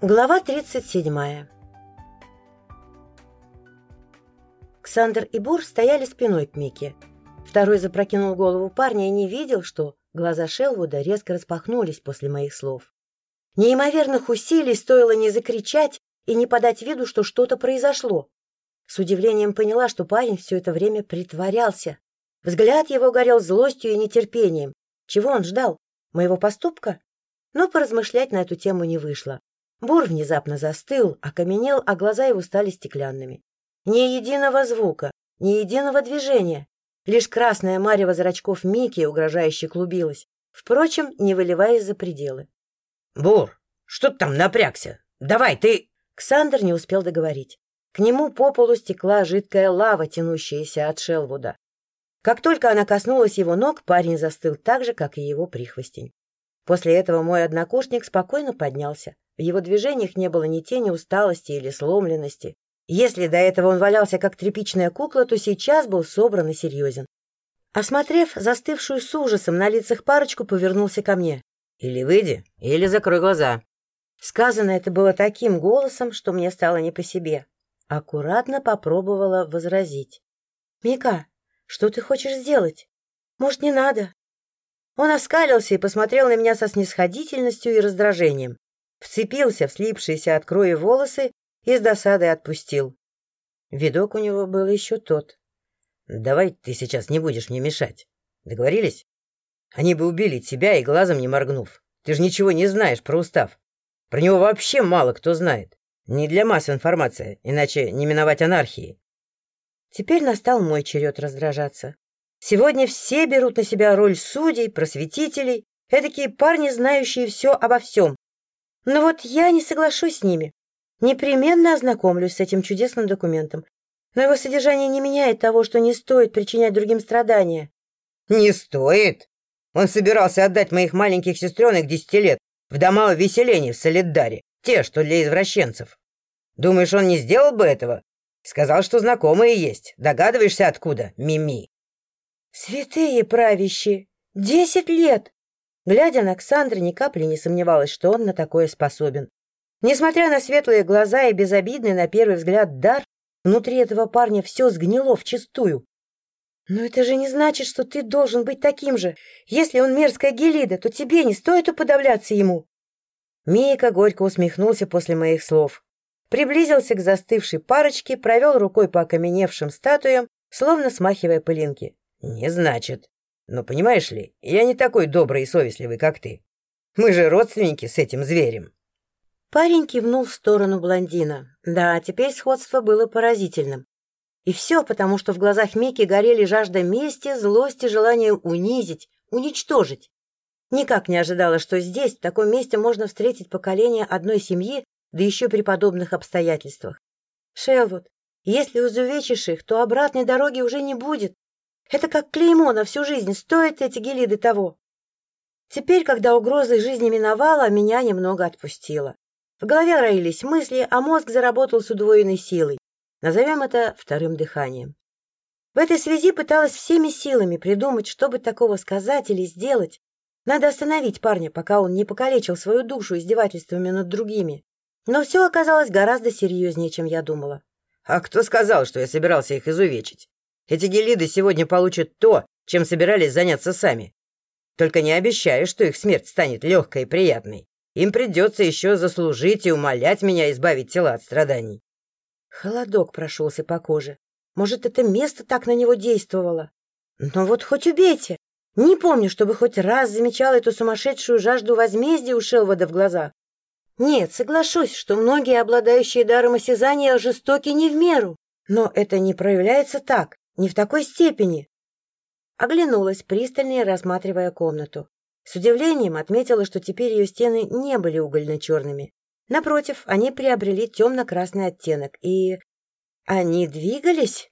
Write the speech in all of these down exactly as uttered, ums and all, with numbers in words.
Глава тридцать седьмая. Ксандр и Бур стояли спиной к Мике. Второй запрокинул голову парня и не видел, что глаза Шелвуда резко распахнулись после моих слов. Неимоверных усилий стоило не закричать и не подать виду, что что-то произошло. С удивлением поняла, что парень все это время притворялся. Взгляд его горел злостью и нетерпением. Чего он ждал? Моего поступка? Но поразмышлять на эту тему не вышло. Бур внезапно застыл, окаменел, а глаза его стали стеклянными. Ни единого звука, ни единого движения. Лишь красная марево зрачков Мики угрожающе клубилась, впрочем, не выливаясь за пределы. — Бур, что ты там напрягся? Давай, ты... Ксандр не успел договорить. К нему по полу стекла жидкая лава, тянущаяся от Шелвуда. Как только она коснулась его ног, парень застыл так же, как и его прихвостень. После этого мой однокурсник спокойно поднялся. В его движениях не было ни тени усталости или сломленности. Если до этого он валялся как тряпичная кукла, то сейчас был собран и серьезен. Осмотрев застывшую с ужасом на лицах парочку, повернулся ко мне. — Или выйди, или закрой глаза. Сказано это было таким голосом, что мне стало не по себе. Аккуратно попробовала возразить. — Мика, что ты хочешь сделать? Может, не надо? Он оскалился и посмотрел на меня со снисходительностью и раздражением. Вцепился в слипшиеся от крови волосы и с досадой отпустил. Видок у него был еще тот. — Давай ты сейчас не будешь мне мешать. Договорились? Они бы убили тебя и глазом не моргнув. Ты же ничего не знаешь про устав. Про него вообще мало кто знает. Не для масс информация, иначе не миновать анархии. Теперь настал мой черед раздражаться. Сегодня все берут на себя роль судей, просветителей, эдакие парни, знающие все обо всем. Но вот я не соглашусь с ними. Непременно ознакомлюсь с этим чудесным документом. Но его содержание не меняет того, что не стоит причинять другим страдания. — Не стоит? Он собирался отдать моих маленьких сестренок десяти лет в дома увеселений в Солидаре, те, что для извращенцев. Думаешь, он не сделал бы этого? Сказал, что знакомые есть. Догадываешься, откуда, Мими? Святые правящие! Десять лет! Глядя на Ксандра, ни капли не сомневалась, что он на такое способен. Несмотря на светлые глаза и безобидный на первый взгляд дар, внутри этого парня все сгнило вчистую. Но это же не значит, что ты должен быть таким же. Если он мерзкая Гелида, то тебе не стоит уподобляться ему. Мика горько усмехнулся после моих слов. Приблизился к застывшей парочке, провел рукой по окаменевшим статуям, словно смахивая пылинки. — Не значит. Но понимаешь ли, я не такой добрый и совестливый, как ты. Мы же родственники с этим зверем. Парень кивнул в сторону блондина. Да, теперь сходство было поразительным. И все потому, что в глазах Мики горели жажда мести, злость и желание унизить, уничтожить. Никак не ожидала, что здесь, в таком месте, можно встретить поколение одной семьи, да еще при подобных обстоятельствах. Шелвуд, если изувечишь их, то обратной дороги уже не будет. Это как клеймо на всю жизнь, стоят эти гелиды того. Теперь, когда угроза жизни миновала, меня немного отпустило. В голове роились мысли, а мозг заработал с удвоенной силой. Назовем это вторым дыханием. В этой связи пыталась всеми силами придумать, что бы такого сказать или сделать. Надо остановить парня, пока он не покалечил свою душу издевательствами над другими. Но все оказалось гораздо серьезнее, чем я думала. — А кто сказал, что я собирался их изувечить? Эти гелиды сегодня получат то, чем собирались заняться сами. Только не обещаю, что их смерть станет легкой и приятной. Им придется еще заслужить и умолять меня избавить тела от страданий. Холодок прошелся по коже. Может, это место так на него действовало? Но вот хоть убейте! Не помню, чтобы хоть раз замечала эту сумасшедшую жажду возмездия у Шелвуда в глазах. Нет, соглашусь, что многие, обладающие даром осязания, жестоки не в меру. Но это не проявляется так, не в такой степени. Оглянулась, пристально рассматривая комнату. С удивлением отметила, что теперь ее стены не были угольно-черными. Напротив, они приобрели темно-красный оттенок, и... они двигались?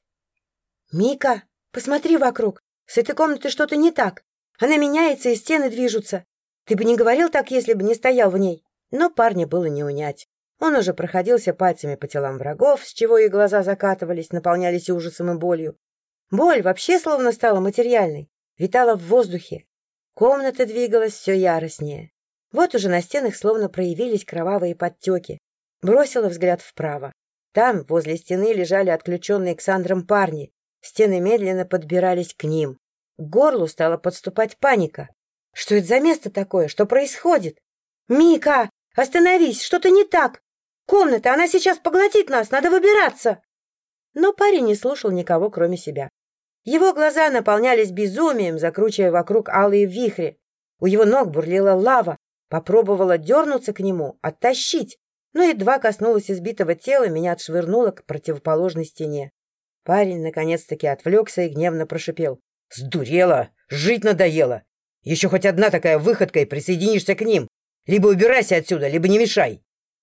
«Мика, посмотри вокруг. С этой комнатой что-то не так. Она меняется, и стены движутся. Ты бы не говорил так, если бы не стоял в ней». Но парня было не унять. Он уже проходился пальцами по телам врагов, с чего их глаза закатывались, наполнялись ужасом и болью. Боль вообще словно стала материальной, витала в воздухе. Комната двигалась все яростнее. Вот уже на стенах словно проявились кровавые подтеки. Бросила взгляд вправо. Там, возле стены, лежали отключенные Ксандром парни. Стены медленно подбирались к ним. К горлу стала подступать паника. Что это за место такое? Что происходит? «Мика, остановись! Что-то не так! Комната, она сейчас поглотит нас! Надо выбираться!» Но парень не слушал никого, кроме себя. Его глаза наполнялись безумием, закручивая вокруг алые вихри. У его ног бурлила лава. Попробовала дернуться к нему, оттащить, но едва коснулась избитого тела, меня отшвырнуло к противоположной стене. Парень наконец-таки отвлекся и гневно прошипел. «Сдурела! Жить надоело! Еще хоть одна такая выходка, и присоединишься к ним! Либо убирайся отсюда, либо не мешай!»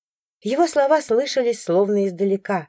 Его слова слышались словно издалека.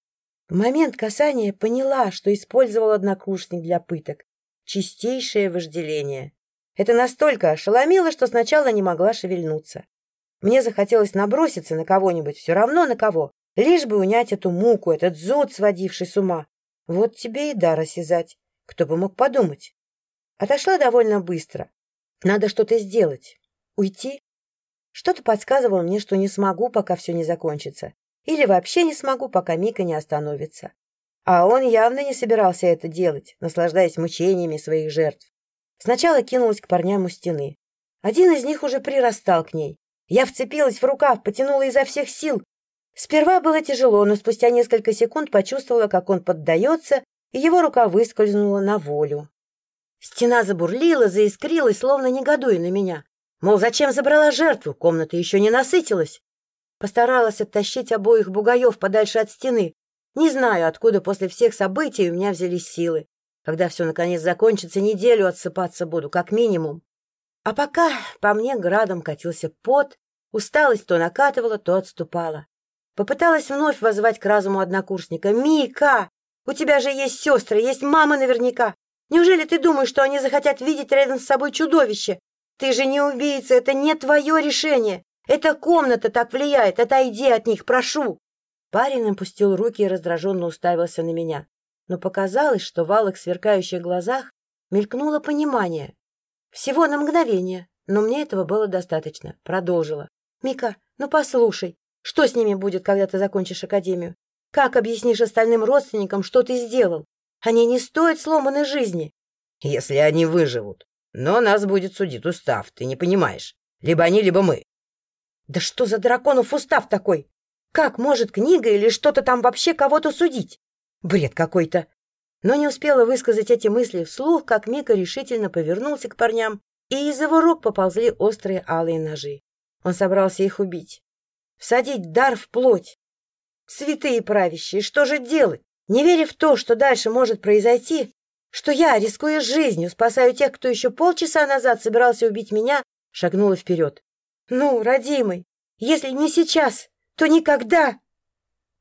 В момент касания поняла, что использовал однокурсник для пыток. Чистейшее вожделение. Это настолько ошеломило, что сначала не могла шевельнуться. Мне захотелось наброситься на кого-нибудь, все равно на кого, лишь бы унять эту муку, этот зуд, сводивший с ума. Вот тебе и дар осязать. Кто бы мог подумать? Отошла довольно быстро. Надо что-то сделать. Уйти? Что-то подсказывало мне, что не смогу, пока все не закончится. Или вообще не смогу, пока Мика не остановится. А он явно не собирался это делать, наслаждаясь мучениями своих жертв. Сначала кинулась к парням у стены. Один из них уже прирастал к ней. Я вцепилась в рукав, потянула изо всех сил. Сперва было тяжело, но спустя несколько секунд почувствовала, как он поддается, и его рука выскользнула на волю. Стена забурлила, заискрилась, словно негодуя на меня. Мол, зачем забрала жертву? Комната еще не насытилась. Постаралась оттащить обоих бугаев подальше от стены. Не знаю, откуда после всех событий у меня взялись силы. Когда все наконец закончится, неделю отсыпаться буду, как минимум. А пока по мне градом катился пот, усталость то накатывала, то отступала. Попыталась вновь воззвать к разуму однокурсника. «Мика, у тебя же есть сестры, есть мама наверняка. Неужели ты думаешь, что они захотят видеть рядом с собой чудовище? Ты же не убийца, это не твое решение. Эта комната так влияет, отойди от них, прошу!» Парень опустил руки и раздраженно уставился на меня. Но показалось, что в алых сверкающих глазах мелькнуло понимание. Всего на мгновение, но мне этого было достаточно. Продолжила. «Мика, ну послушай, что с ними будет, когда ты закончишь академию? Как объяснишь остальным родственникам, что ты сделал? Они не стоят сломанной жизни». «Если они выживут. Но нас будет судить устав, ты не понимаешь. Либо они, либо мы». «Да что за драконов устав такой? Как может книга или что-то там вообще кого-то судить? Бред какой-то!» Но не успела высказать эти мысли вслух, как Мика решительно повернулся к парням, и из его рук поползли острые алые ножи. Он собрался их убить. Всадить дар в плоть. Святые правящие, что же делать? Не веря в то, что дальше может произойти, что я, рискуя жизнью, спасаю тех, кто еще полчаса назад собирался убить меня, шагнула вперед. «Ну, родимый, если не сейчас, то никогда!»